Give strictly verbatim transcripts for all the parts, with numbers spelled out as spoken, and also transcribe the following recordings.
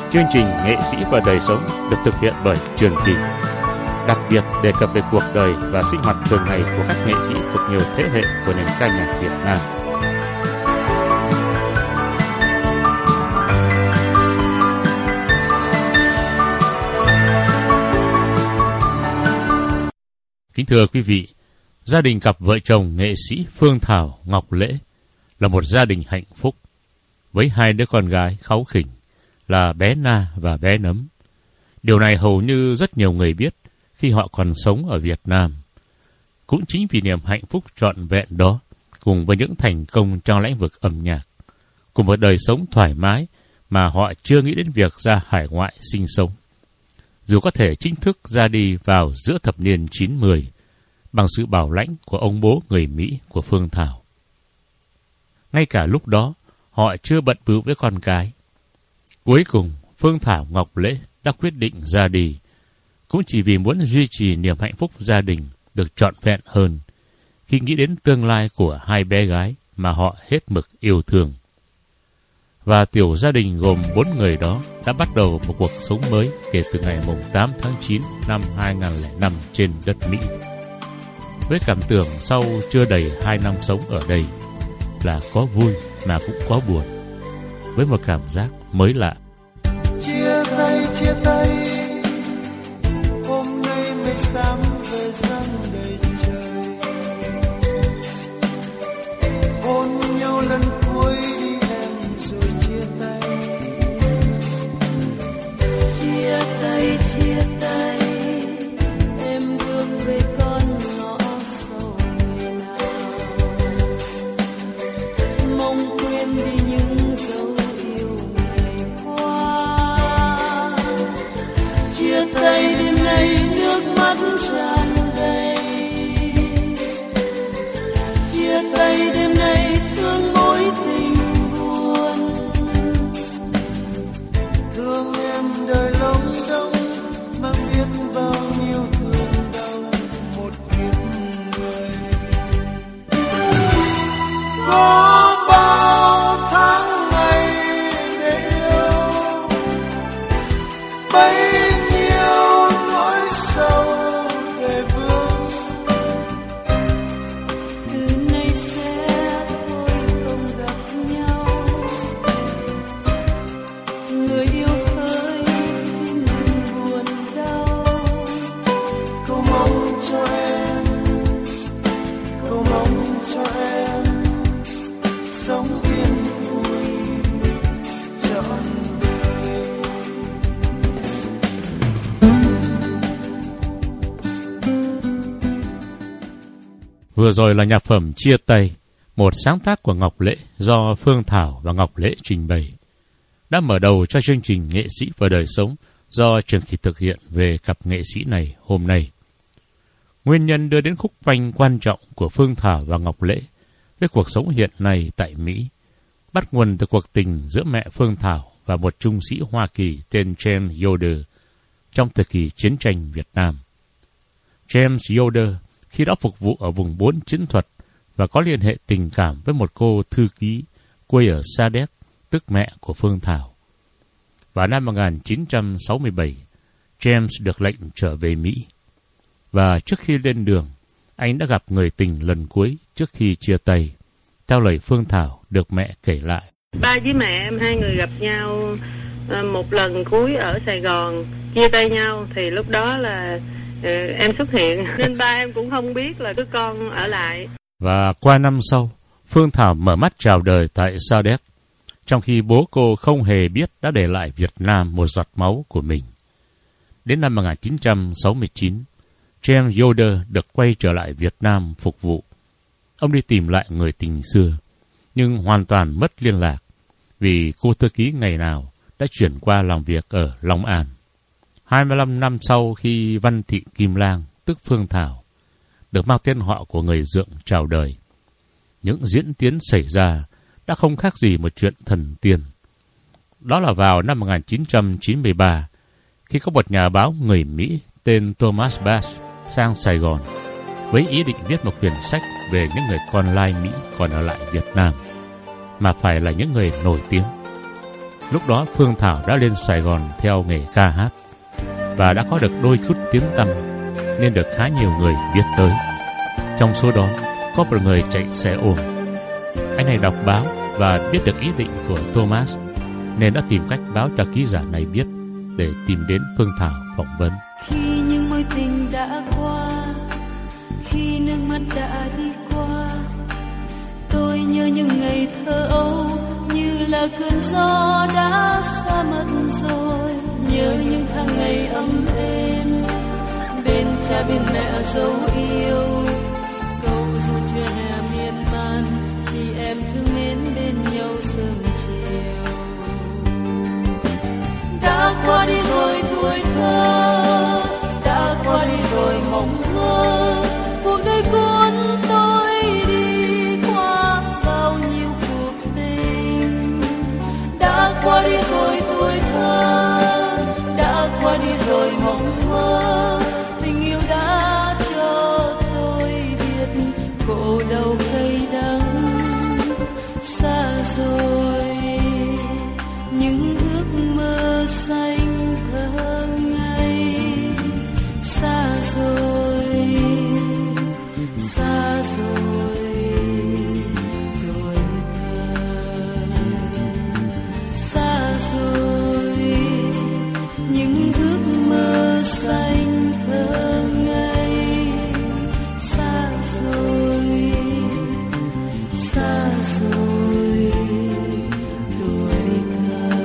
Chương trình Nghệ sĩ và đời sống được thực hiện bởi Trường Kỳ, đặc biệt đề cập về cuộc đời và sinh hoạt thường ngày của các nghệ sĩ thuộc nhiều thế hệ của nền ca nhạc Việt Nam. Kính thưa quý vị, gia đình cặp vợ chồng nghệ sĩ Phương Thảo, Ngọc Lễ là một gia đình hạnh phúc với hai đứa con gái kháu khỉnh là bé Na và bé Nấm. Điều này hầu như rất nhiều người biết khi họ còn sống ở Việt Nam. Cũng chính vì niềm hạnh phúc trọn vẹn đó, cùng với những thành công trong lĩnh vực âm nhạc, cùng một đời sống thoải mái mà họ chưa nghĩ đến việc ra hải ngoại sinh sống. Dù có thể chính thức ra đi vào giữa thập niên chín mươi bằng sự bảo lãnh của ông bố người Mỹ của Phương Thảo. Ngay cả lúc đó, họ chưa bận bịu với con cái. Cuối cùng, Phương Thảo Ngọc Lễ đã quyết định ra đi, cũng chỉ vì muốn duy trì niềm hạnh phúc gia đình được trọn vẹn hơn khi nghĩ đến tương lai của hai bé gái mà họ hết mực yêu thương. Và tiểu gia đình gồm bốn người đó đã bắt đầu một cuộc sống mới kể từ ngày tám tháng chín năm hai nghìn không trăm lẻ năm trên đất Mỹ. Với cảm tưởng sau chưa đầy hai năm sống ở đây là có vui mà cũng có buồn, với một cảm giác mới lạ. Chia tay, chia tay, hôm nay mây xám về giăng đầy trời, hôn nhau lần cuối đi em rồi chia tay. Chia tay, chia tay, em bước về con ngõ sâu ngày nào, mong quên đi những dấu yêu ngày qua. Chia tay đêm nay nước mắt tràn đầy, chia tay đêm nay thương mối tình buồn, Thương em đời long đong mang biết bao nhiêu thương đau một kiếp người. Có bao tháng ngày để yêu, bấy nhiêu nỗi sầu để vương. từ nay sẽ thôi không gặp nhau, người yêu ơi xin đừng buồn đau. Cầu mong cho em, cầu mong cho em sống yên vui trọn đời. Vừa rồi là nhạc phẩm Chia Tay, một sáng tác của Ngọc Lễ do Phương Thảo và Ngọc Lễ trình bày, đã mở đầu cho chương trình Nghệ sĩ và đời sống do Trường Kỳ thực hiện về cặp nghệ sĩ này hôm nay. Nguyên nhân đưa đến khúc phanh quan trọng của Phương Thảo và Ngọc Lễ với cuộc sống hiện nay tại Mỹ bắt nguồn từ cuộc tình giữa mẹ Phương Thảo và một trung sĩ Hoa Kỳ tên James Yoder trong thời kỳ chiến tranh Việt Nam. James Yoder khi đó phục vụ ở vùng bốn chiến thuật và có liên hệ tình cảm với một cô thư ký quê ở Sa Đéc, tức mẹ của Phương Thảo. Vào năm một nghìn chín trăm sáu mươi bảy, James được lệnh trở về Mỹ. Và trước khi lên đường, anh đã gặp người tình lần cuối trước khi chia tay, theo lời Phương Thảo được mẹ kể lại. Ba với mẹ em hai người gặp nhau một lần cuối ở Sài Gòn, chia tay nhau thì lúc đó là em xuất hiện, nên ba em cũng không biết là đứa con ở lại. Và qua năm sau, Phương Thảo mở mắt chào đời tại Sa Đéc, trong khi bố cô không hề biết đã để lại Việt Nam một giọt máu của mình. Đến năm một nghìn chín trăm sáu mươi chín, James Yoder được quay trở lại Việt Nam phục vụ. Ông đi tìm lại người tình xưa, nhưng hoàn toàn mất liên lạc, vì cô thư ký ngày nào đã chuyển qua làm việc ở Long An. hai mươi lăm năm sau khi Văn Thị Kim Lang, tức Phương Thảo, được mang tên họ của người dượng chào đời, những diễn tiến xảy ra đã không khác gì một chuyện thần tiên. Đó là vào năm một nghìn chín trăm chín mươi ba, khi có một nhà báo người Mỹ tên Thomas Bass sang Sài Gòn với ý định viết một quyển sách về những người con lai Mỹ còn ở lại Việt Nam, mà phải là những người nổi tiếng. Lúc đó Phương Thảo đã lên Sài Gòn theo nghề ca hát và đã có được đôi chút tiếng tăm nên được khá nhiều người biết tới. Trong số đó có một người chạy xe ôm. Anh này đọc báo và biết được ý định của Thomas nên đã tìm cách báo cho ký giả này biết để tìm đến Phương Thảo phỏng vấn. Khi những mối tình đã qua, khi nước mắt đã đi qua, tôi nhớ những ngày thơ ấu như là cơn gió đã xa mất rồi. Nhớ những tháng ngày ấm êm bên cha bên mẹ dấu yêu, câu ru chưa hè miên man, chị em thương mến bên nhau sớm chiều. Đã qua đi rồi tuổi thơ, đã qua đi rồi mộng mơ, cuộc đời cuốn tôi đi qua bao nhiêu cuộc tình. Đã qua đi rồi tuổi thơ, đã qua đi rồi mộng mơ, tình yêu đã cho tôi biết khổ đau cay đắng. Xa rồi những ước mơ xanh thơ ngây, xa rồi, xa rồi tuổi thơ, xa rồi những ước mơ xanh thơ ngây, xa rồi, xa rồi tuổi thơ.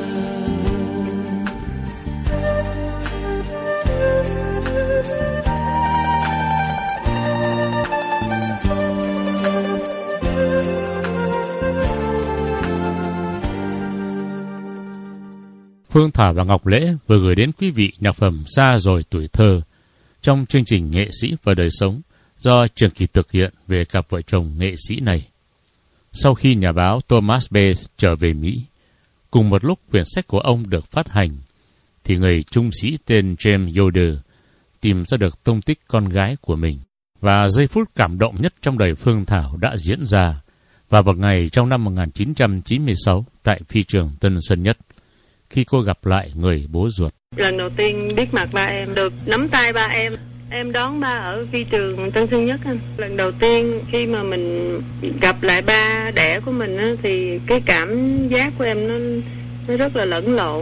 Phương Thảo và Ngọc Lễ vừa gửi đến quý vị nhạc phẩm Xa Rồi Tuổi Thơ trong chương trình Nghệ sĩ và Đời Sống do Trường Kỳ thực hiện về cặp vợ chồng nghệ sĩ này. Sau khi nhà báo Thomas Bass trở về Mỹ, cùng một lúc quyển sách của ông được phát hành, thì người trung sĩ tên James Yoder tìm ra được tung tích con gái của mình. Và giây phút cảm động nhất trong đời Phương Thảo đã diễn ra vào một ngày trong năm một nghìn chín trăm chín mươi sáu tại phi trường Tân Sơn Nhất, khi cô gặp lại người bố ruột. Lần đầu tiên biết mặt ba em, được nắm tay ba em, em đón ba ở phi trường Tân Sơn Nhất anh. Lần đầu tiên khi mà mình gặp lại ba đẻ của mình á, thì cái cảm giác của em nó nó rất là lẫn lộn,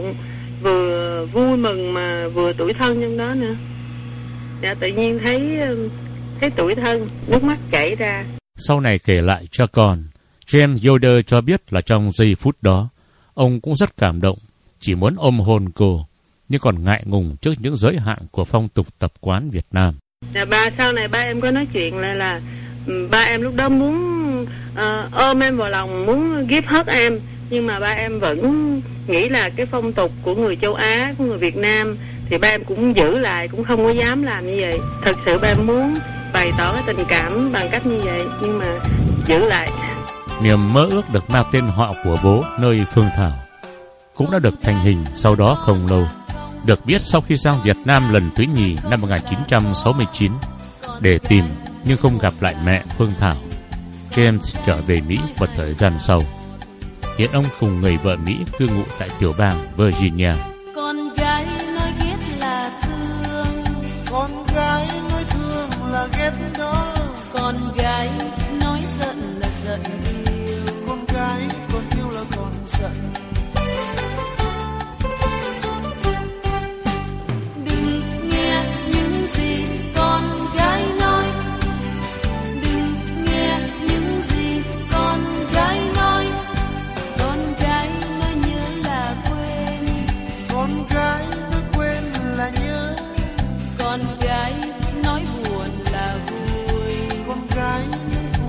vừa vui mừng mà vừa tủi thân trong đó nữa. Dạ, tự nhiên thấy thấy tủi thân, nước mắt chảy ra. Sau này kể lại cho con, James Yoder cho biết là trong giây phút đó, ông cũng rất cảm động, chỉ muốn ôm hôn cô, nhưng còn ngại ngùng trước những giới hạn của phong tục tập quán Việt Nam. Dạ, ba sau này ba em có nói chuyện lại là ba em lúc đó muốn uh, ôm em vào lòng, muốn give hug em, nhưng mà ba em vẫn nghĩ là cái phong tục của người châu Á, của người Việt Nam, thì ba em cũng giữ lại, cũng không có dám làm như vậy. Thật sự ba em muốn bày tỏ cái tình cảm bằng cách như vậy, nhưng mà giữ lại. Niềm mơ ước được mang tên họ của bố nơi Phương Thảo cũng đã được thành hình sau đó không lâu. Được biết sau khi sang Việt Nam lần thứ nhì năm một nghìn chín trăm sáu mươi chín để tìm nhưng không gặp lại mẹ Phương Thảo, James trở về Mỹ một thời gian sau. Hiện ông cùng người vợ Mỹ cư ngụ tại tiểu bang Virginia. Con gái nói ghét là thương, con gái nói thương là ghét đó, con gái nói giận là giận yêu, con gái còn yêu là còn giận. Đừng nghe những gì con gái nói, đừng nghe những gì con gái nói, con gái nói nhớ là quên, Con gái nói quên là nhớ, con gái nói buồn là vui, con gái nói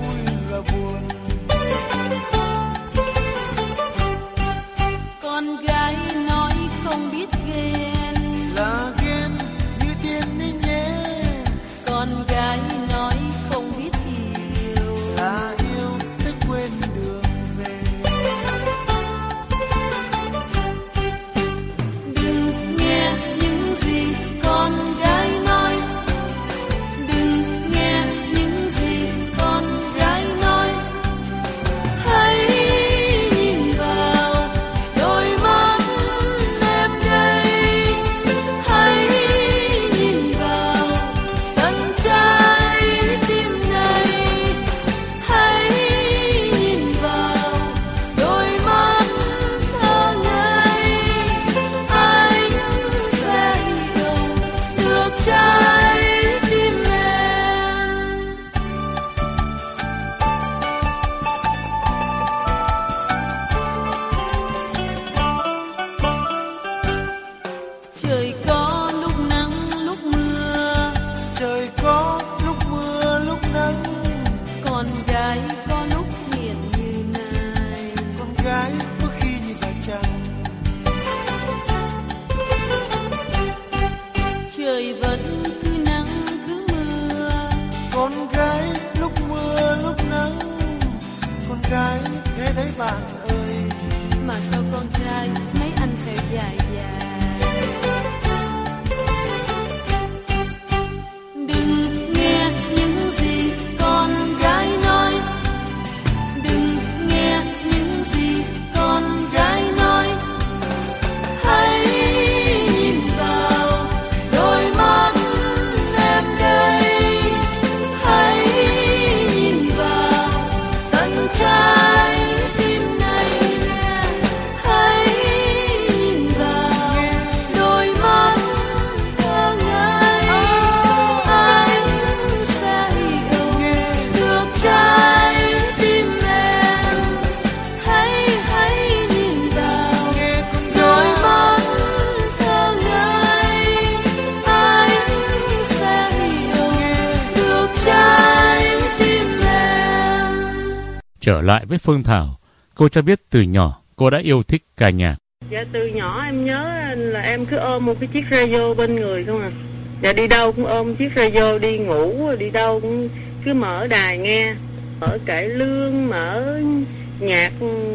Trở lại với Phương Thảo, cô cho biết từ nhỏ cô đã yêu thích ca nhạc. Dạ từ nhỏ em nhớ là em cứ ôm một cái chiếc radio bên người không à. Dạ đi đâu cũng ôm chiếc radio, đi ngủ đi đâu cũng cứ mở đài nghe, mở cải lương, mở nhạc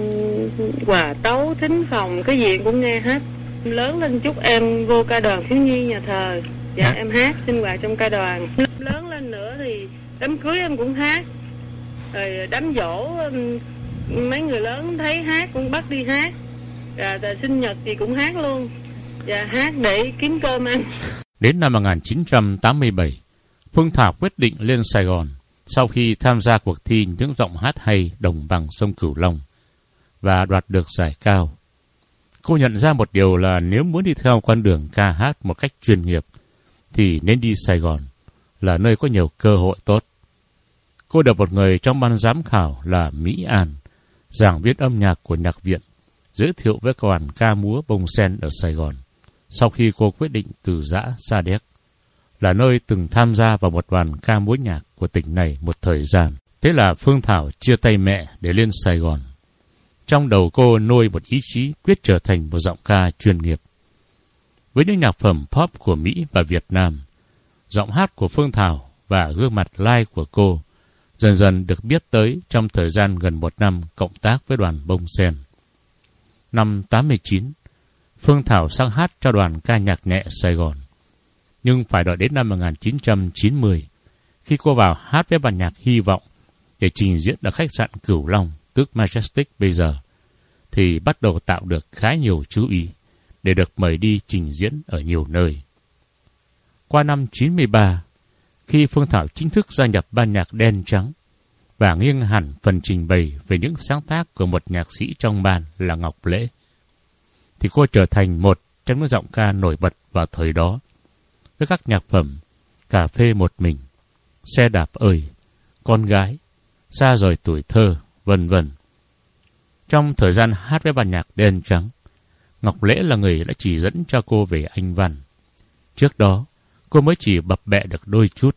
hòa tấu, thính phòng, cái gì cũng nghe hết. Lớn lên chút em vô ca đoàn thiếu nhi nhà thờ. Dạ à. Em hát sinh hoạt trong ca đoàn. Lớn lên nữa thì đám cưới em cũng hát, rồi đám giỗ mấy người lớn thấy hát cũng bắt đi hát. Dạ, sinh nhật thì cũng hát luôn. Dạ, hát để kiếm cơm ăn. Đến năm một nghìn chín trăm tám mươi bảy, Phương Thảo quyết định lên Sài Gòn sau khi tham gia cuộc thi những giọng hát hay đồng bằng sông Cửu Long và đoạt được giải cao. Cô nhận ra một điều là nếu muốn đi theo con đường ca hát một cách chuyên nghiệp thì nên đi Sài Gòn, là nơi có nhiều cơ hội tốt. Cô được một người trong ban giám khảo là Mỹ An, giảng viên âm nhạc của nhạc viện, giới thiệu với đoàn ca múa Bông Sen ở Sài Gòn sau khi cô quyết định từ giã Sa Đéc, là nơi từng tham gia vào một đoàn ca múa nhạc của tỉnh này một thời gian. Thế là Phương Thảo chia tay mẹ để lên Sài Gòn. Trong đầu cô nuôi một ý chí quyết trở thành một giọng ca chuyên nghiệp. Với những nhạc phẩm pop của Mỹ và Việt Nam, giọng hát của Phương Thảo và gương mặt live của cô dần dần được biết tới trong thời gian gần một năm cộng tác với đoàn Bông Sen. Năm tám mươi chín, Phương Thảo sang hát cho đoàn ca nhạc nhẹ Sài Gòn. Nhưng phải đợi đến năm một nghìn chín trăm chín mươi, khi cô vào hát với ban nhạc Hy Vọng để trình diễn ở khách sạn Cửu Long, tức Majestic bây giờ, thì bắt đầu tạo được khá nhiều chú ý để được mời đi trình diễn ở nhiều nơi. Qua năm chín mươi ba, khi Phương Thảo chính thức gia nhập ban nhạc Đen Trắng và nghiêng hẳn phần trình bày về những sáng tác của một nhạc sĩ trong ban là Ngọc Lễ, thì cô trở thành một trong những giọng ca nổi bật vào thời đó, với các nhạc phẩm Cà phê một mình, Xe đạp ơi, Con gái, Xa rời tuổi thơ, vân vân. Trong thời gian hát với ban nhạc Đen Trắng, Ngọc Lễ là người đã chỉ dẫn cho cô về Anh Văn. Trước đó, cô mới chỉ bập bẹ được đôi chút.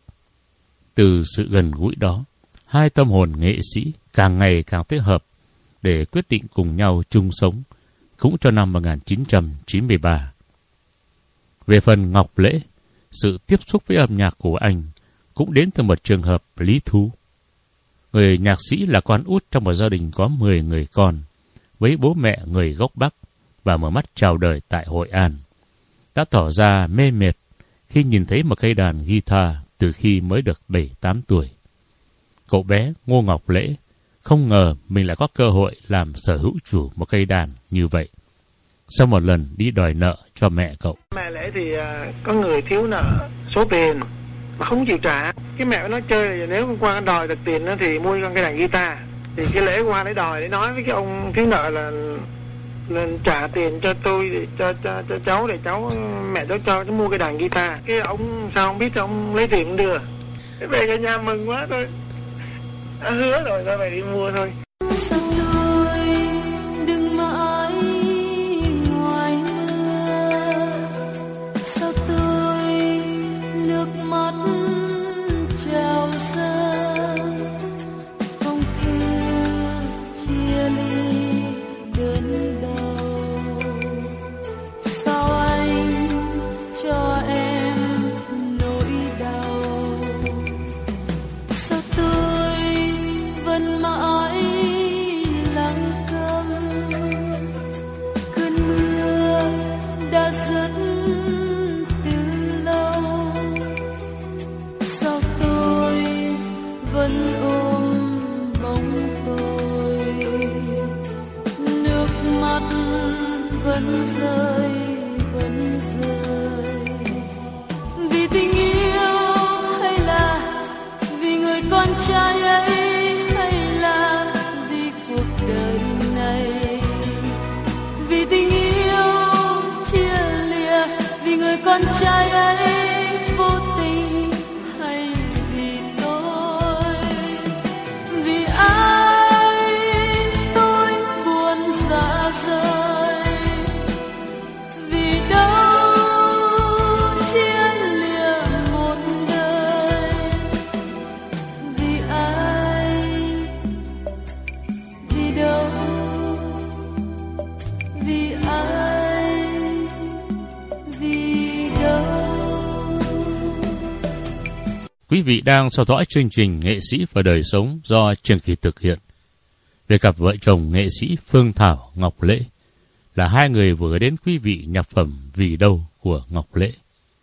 Từ sự gần gũi đó, hai tâm hồn nghệ sĩ càng ngày càng thích hợp để quyết định cùng nhau chung sống, cũng cho năm một nghìn chín trăm chín mươi ba. Về phần Ngọc Lễ, sự tiếp xúc với âm nhạc của anh cũng đến từ một trường hợp lý thú. Người nhạc sĩ là con út trong một gia đình có mười người con, với bố mẹ người gốc Bắc và mở mắt chào đời tại Hội An, đã tỏ ra mê mệt khi nhìn thấy một cây đàn guitar từ khi mới được bảy tám tuổi. Cậu bé Ngô Ngọc Lễ không ngờ mình lại có cơ hội làm sở hữu chủ một cây đàn như vậy, sau một lần đi đòi nợ cho mẹ cậu. Mẹ Lễ thì uh, có người thiếu nợ số tiền mà không chịu trả. Cái mẹ nó chơi là nếu hôm qua đòi được tiền đó, thì mua con cây đàn guitar. Thì cái Lễ qua để đòi, để nói với cái ông thiếu nợ là, là trả tiền cho tôi, để, cho, cho cho cháu, để cháu mẹ cháu cho cháu mua cây đàn guitar. Cái ông sao không biết, ông lấy tiền đưa. Thế về cả nhà mừng quá thôi. Đã hứa rồi, thôi mày đi mua thôi. Sao tôi đừng mãi ngoài mưa, sao tôi nước mắt trào dâng, không thư chia ly đớn đau, sao anh cho em nỗi đau, sao tôi vẫn mãi lặng câm, cơn mưa đã dứt từ lâu, sao tôi vẫn ôm bóng tôi, nước mắt vẫn rơi vẫn rơi, vì tình yêu hay là vì người con trai ấy, hay là vì cuộc đời này, vì tình yêu chia lìa, vì người con trai ấy vô tình, hay vì tôi, vì ai tôi buồn xa rời, quý vị đang theo dõi chương trình Nghệ sĩ và đời sống do Trường Kỳ thực hiện về cặp vợ chồng nghệ sĩ Phương Thảo, Ngọc Lễ, là hai người vừa gửi đến quý vị nhạc phẩm Vì Đâu của Ngọc Lễ.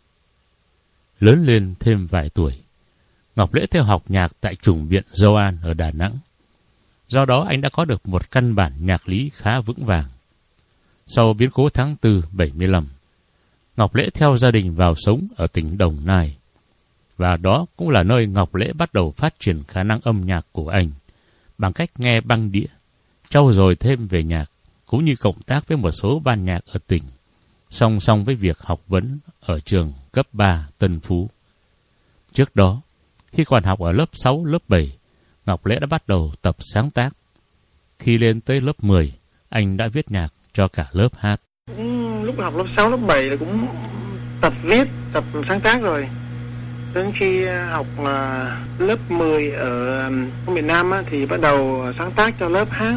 Lớn lên thêm vài tuổi, Ngọc Lễ theo học nhạc tại Chủng viện Dâu An ở Đà Nẵng. Do đó anh đã có được một căn bản nhạc lý khá vững vàng. Sau biến cố tháng tư bảy mươi lăm, Ngọc Lễ theo gia đình vào sống ở tỉnh Đồng Nai. Và đó cũng là nơi Ngọc Lễ bắt đầu phát triển khả năng âm nhạc của anh bằng cách nghe băng đĩa, trau dồi thêm về nhạc, cũng như cộng tác với một số ban nhạc ở tỉnh, song song với việc học vấn ở trường cấp ba Tân Phú. Trước đó, khi còn học ở lớp sáu, lớp bảy, Ngọc Lễ đã bắt đầu tập sáng tác. Khi lên tới lớp mười, anh đã viết nhạc cho cả lớp hát. Ừ, lúc học lớp sáu, lớp bảy là cũng tập viết, tập sáng tác rồi. Đến khi học uh, lớp mười ở uh, miền Nam á, thì bắt đầu sáng tác cho lớp hát,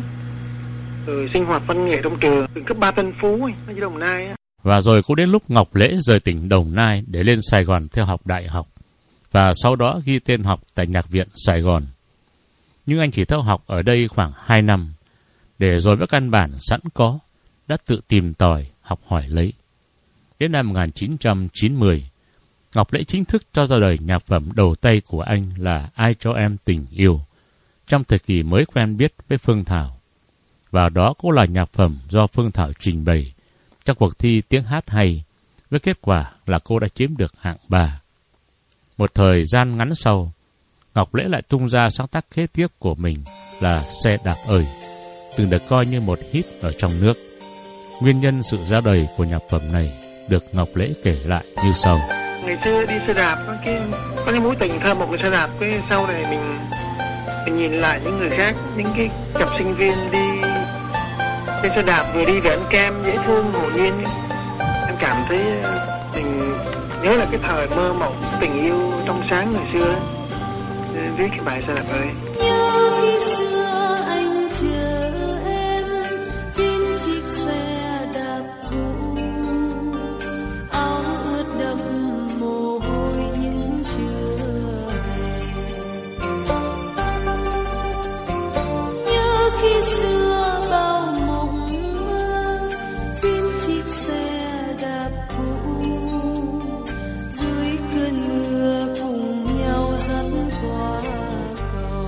rồi sinh hoạt văn nghệ trong trường, trường cấp ba Tân Phú ấy, ở Đồng Nai á. Và rồi cũng đến lúc Ngọc Lễ rời tỉnh Đồng Nai để lên Sài Gòn theo học đại học, và sau đó ghi tên học tại Nhạc viện Sài Gòn. Nhưng anh chỉ theo học ở đây khoảng hai năm, để rồi với căn bản sẵn có, đã tự tìm tòi, học hỏi lấy. Đến năm một nghìn chín trăm chín mươi, Ngọc Lễ chính thức cho ra đời nhạc phẩm đầu tay của anh là Ai Cho Em Tình Yêu, trong thời kỳ mới quen biết với Phương Thảo. Và đó cũng là nhạc phẩm do Phương Thảo trình bày trong cuộc thi tiếng hát hay, với kết quả là cô đã chiếm được hạng ba. Một thời gian ngắn sau, Ngọc Lễ lại tung ra sáng tác kế tiếp của mình là Xe Đạp Ơi, từng được coi như một hit ở trong nước. Nguyên nhân sự ra đời của nhạc phẩm này được Ngọc Lễ kể lại như sau. Ngày xưa đi xe đạp, cái, có cái mối tình thơ một cái xe đạp, cái sau này mình, mình nhìn lại những người khác, những cái cặp sinh viên đi trên xe đạp vừa đi vừa ăn kem dễ thương ngẫu nhiên, em cảm thấy mình nhớ là cái thời mơ mộng tình yêu trong sáng ngày xưa, viết cái bài Xe Đạp Ơi. Nhớ khi xưa anh chờ em trên chiếc xe đạp cũ, áo ướt đẫm mồ hôi những trưa hè. Nhớ khi xưa bao mộng mơ trên chiếc xe đạp cũ, dưới cơn mưa cùng nhau dắt qua cầu.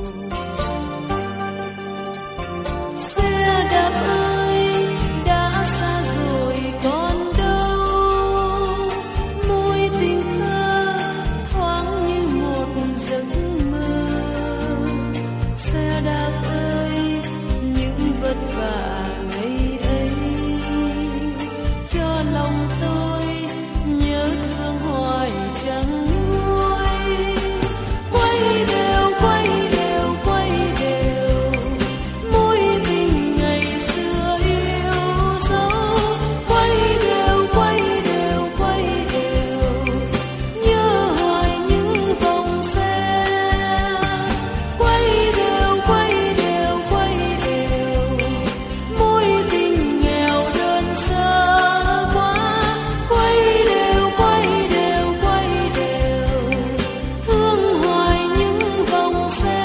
Xe đạp ơi đã xa rồi còn đâu, môi tình thơ thoáng như một giấc mơ. Xe đạp ơi những vất vả ngày ấy, cho lòng tôi nhớ thương hoài chẳng nguôi. Quay đều quay đều quay đều, mối tình ngày xưa yêu dấu. Quay đều quay đều quay đều, nhớ hoài những vòng xe. Quay đều quay đều quay đều, mối tình nghèo đơn sơ quá. Quay đều quay đều quay đều, thương hoài những vòng xe.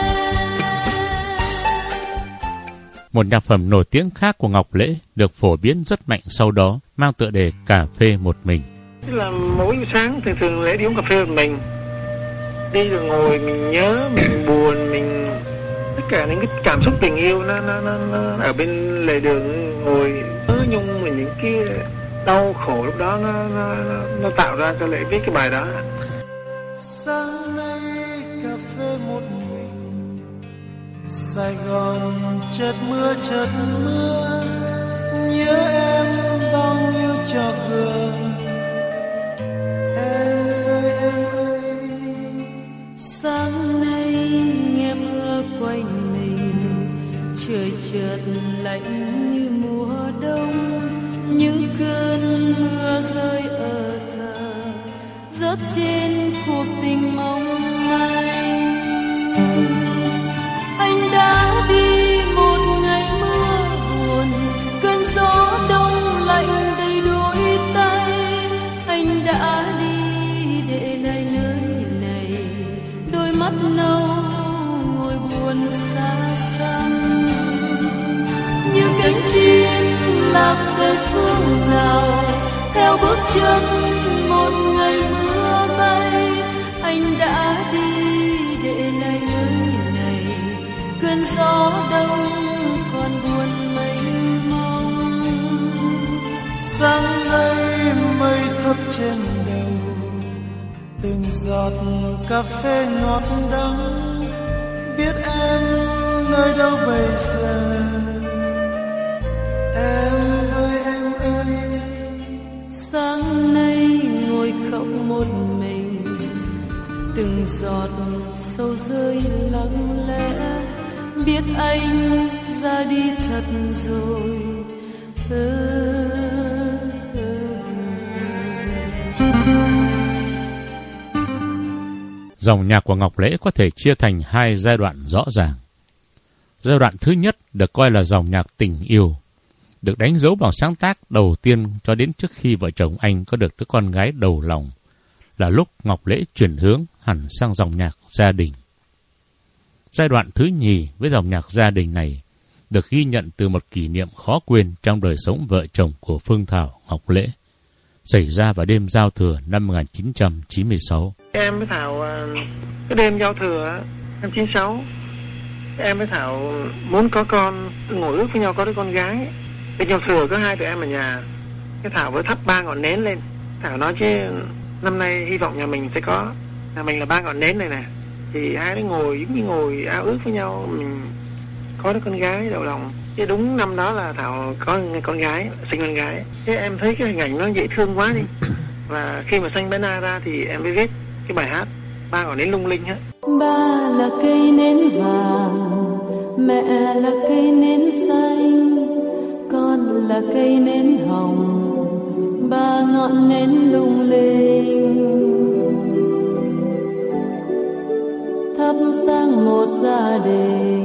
Một nhạc phẩm nổi tiếng khác của Ngọc Lễ được phổ biến rất mạnh sau đó, mang tựa đề Cà Phê Một Mình. Tức là mỗi sáng thường thường Lễ đi uống cà phê một mình, đi rồi ngồi mình nhớ, mình buồn, mình tất cả những cái cảm xúc tình yêu nó nó nó, nó ở bên lề đường, ngồi nhớ nhung mình những cái đau khổ lúc đó, nó nó nó, nó tạo ra cho Lễ viết cái bài đó. Sáng nay cà phê một mình, Sài Gòn chợt mưa chợt mưa, nhớ em bao nhiêu trò cười. Em ơi em ơi, Sáng nay nghe mưa quanh mình, trời chợt lạnh như mùa đông. Những cơn mưa rơi ở thờ, rớt trên cuộc tình mong manh. Anh đã đi một ngày mưa buồn, cơn gió đông lạnh đầy đôi tay. Anh đã đi để lại nơi này xa xăm, như cánh chim lạc về phương nào, theo bước chân một ngày mưa bay. Anh đã đi để lại nơi này cơn gió đông còn buồn mênh mông. Sáng nay mây thấp trên đầu, từng giọt cà phê ngọt đắng, biết em nơi đâu bây giờ. Em ơi em ơi, sáng nay ngồi khóc một mình, từng giọt sâu rơi lặng lẽ, biết anh ra đi thật rồi. Hơ, hơ. Dòng nhạc của Ngọc Lễ có thể chia thành hai giai đoạn rõ ràng. Giai đoạn thứ nhất được coi là dòng nhạc tình yêu, được đánh dấu bằng sáng tác đầu tiên cho đến trước khi vợ chồng anh có được đứa con gái đầu lòng, là lúc Ngọc Lễ chuyển hướng hẳn sang dòng nhạc gia đình. Giai đoạn thứ nhì với dòng nhạc gia đình này được ghi nhận từ một kỷ niệm khó quên trong đời sống vợ chồng của Phương Thảo, Ngọc Lễ, xảy ra vào đêm giao thừa năm một nghìn chín trăm chín mươi sáu. Em với Thảo, cái đêm giao thừa năm chín sáu, em với Thảo muốn có con, ngồi ước với nhau có đứa con gái. Đêm giao thừa có hai tụi em ở nhà, cái Thảo với thắp ba ngọn nến lên. Thảo nói chứ năm nay hy vọng nhà mình sẽ có, nhà mình là ba ngọn nến này nè. Thì hai đứa ngồi giống như ngồi ao ước với nhau, mình có đứa con gái đầu lòng. Chứ đúng năm đó là Thảo có con gái, sinh con gái. Thế em thấy cái hình ảnh nó dễ thương quá đi. Và khi mà sanh bé Na ra thì em mới viết cái bài hát Ba ngọn nến lung linh hết. Ba là cây nến vàng, mẹ là cây nến xanh, con là cây nến hồng, ba ngọn nến lung linh, thắp sáng một gia đình.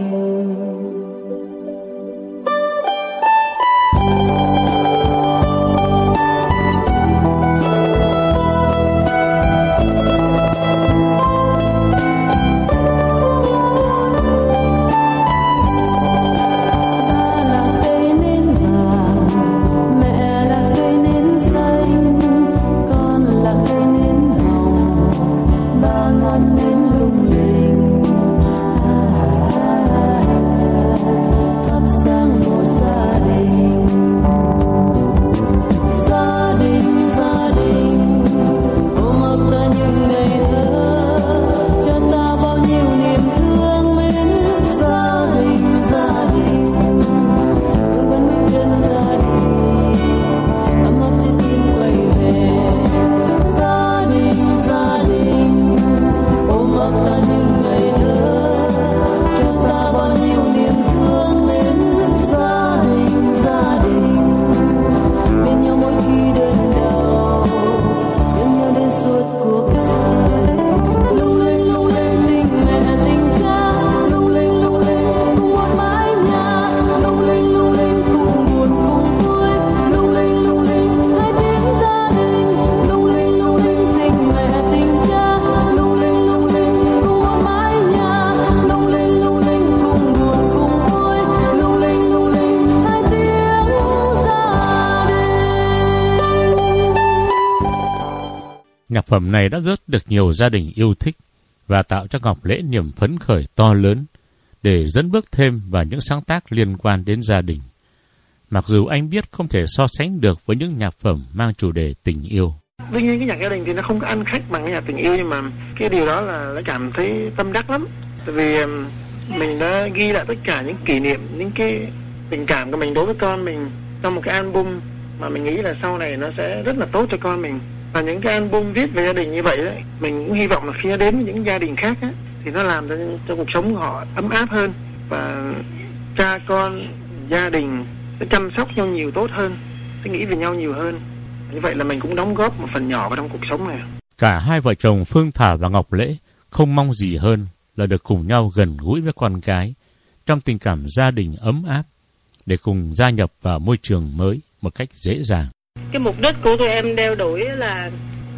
Nhạc phẩm này đã rất được nhiều gia đình yêu thích và tạo cho Ngọc Lễ niềm phấn khởi to lớn để dẫn bước thêm vào những sáng tác liên quan đến gia đình. Mặc dù anh biết không thể so sánh được với những nhạc phẩm mang chủ đề tình yêu. Tuy nhiên cái nhạc gia đình thì nó không có ăn khách bằng cái nhạc tình yêu, nhưng mà cái điều đó là nó cảm thấy tâm đắc lắm. Tại vì mình đã ghi lại tất cả những kỷ niệm, những cái tình cảm của mình đối với con mình trong một cái album mà mình nghĩ là sau này nó sẽ rất là tốt cho con mình. Và những cái album viết về gia đình như vậy đấy, mình cũng hy vọng là khi nó đến với những gia đình khác á, thì nó làm cho, cho cuộc sống của họ ấm áp hơn, và cha con, gia đình sẽ chăm sóc nhau nhiều tốt hơn, sẽ nghĩ về nhau nhiều hơn. Như vậy là mình cũng đóng góp một phần nhỏ vào trong cuộc sống này. Cả hai vợ chồng Phương Thảo và Ngọc Lễ không mong gì hơn là được cùng nhau gần gũi với con cái trong tình cảm gia đình ấm áp, để cùng gia nhập vào môi trường mới một cách dễ dàng. Cái mục đích của tụi em đeo đuổi là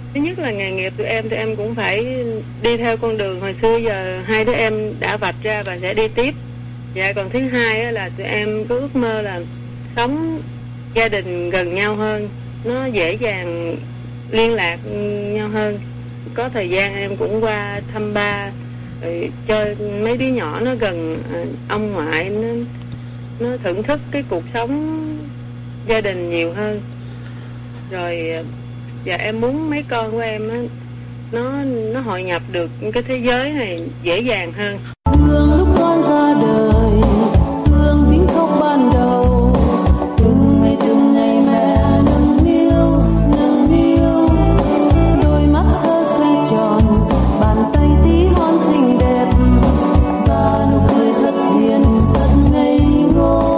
Thứ nhất là nghề nghiệp tụi em, tụi em cũng phải đi theo con đường hồi xưa giờ hai đứa em đã vạch ra và sẽ đi tiếp. Dạ, còn thứ hai á, là tụi em có ước mơ là sống gia đình gần nhau hơn, nó dễ dàng liên lạc nhau hơn. Có thời gian em cũng qua thăm ba, rồi cho mấy đứa nhỏ nó gần ông ngoại, nó nó thưởng thức cái cuộc sống gia đình nhiều hơn. Rồi và em muốn mấy con của em á, nó nó hội nhập được cái thế giới này dễ dàng hơn. Thương lúc con ra đời, thương tiếng khóc ban đầu, từng ngày từng ngày mẹ nâng niu nâng niu, đôi mắt thơ xoay tròn, bàn tay tí hon xinh đẹp và nụ cười thật hiền thật ngây ngô.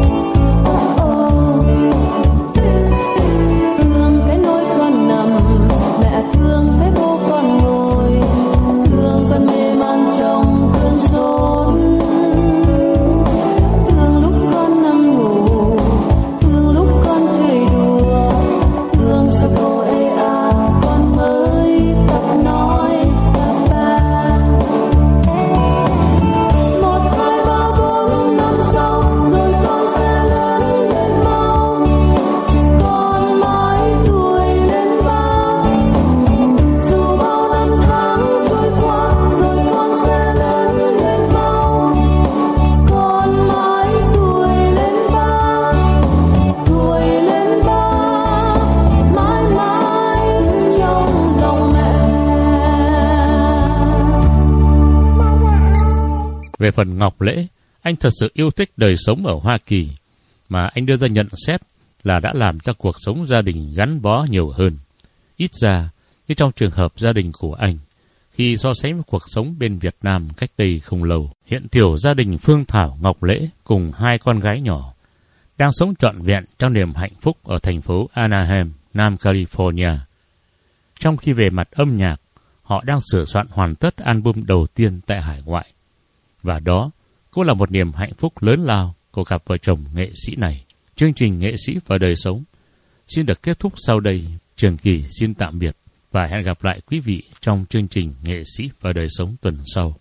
Thương cái nỗi con nằm, mẹ thương cái bố con ngồi, thương con mê man trong cơn sốt, thương lúc con nằm ngủ, thương lúc con chơi đùa, thương sau câu ê à con mới tập nói tập ba. Một hai ba bốn năm sau rồi con sẽ lớn lên mau, con mãi tuổi lên ba. Dù bao năm tháng trôi qua rồi con sẽ lớn lên mau, con mãi tuổi lên ba, tuổi lên ba, mãi mãi trong lòng mẹ. Về phần Ngọc Lễ, anh thật sự yêu thích đời sống ở Hoa Kỳ, mà anh đưa ra nhận xét là đã làm cho cuộc sống gia đình gắn bó nhiều hơn. Ít ra, như trong trường hợp gia đình của anh, khi so sánh với cuộc sống bên Việt Nam cách đây không lâu, hiện tiểu gia đình Phương Thảo Ngọc Lễ cùng hai con gái nhỏ đang sống trọn vẹn trong niềm hạnh phúc ở thành phố Anaheim, Nam California. Trong khi về mặt âm nhạc, họ đang sửa soạn hoàn tất album đầu tiên tại hải ngoại. Và đó cũng là một niềm hạnh phúc lớn lao của cặp vợ chồng nghệ sĩ này. Chương trình Nghệ sĩ và đời sống xin được kết thúc sau đây. Trường Kỳ xin tạm biệt và hẹn gặp lại quý vị trong chương trình Nghệ sĩ và đời sống tuần sau.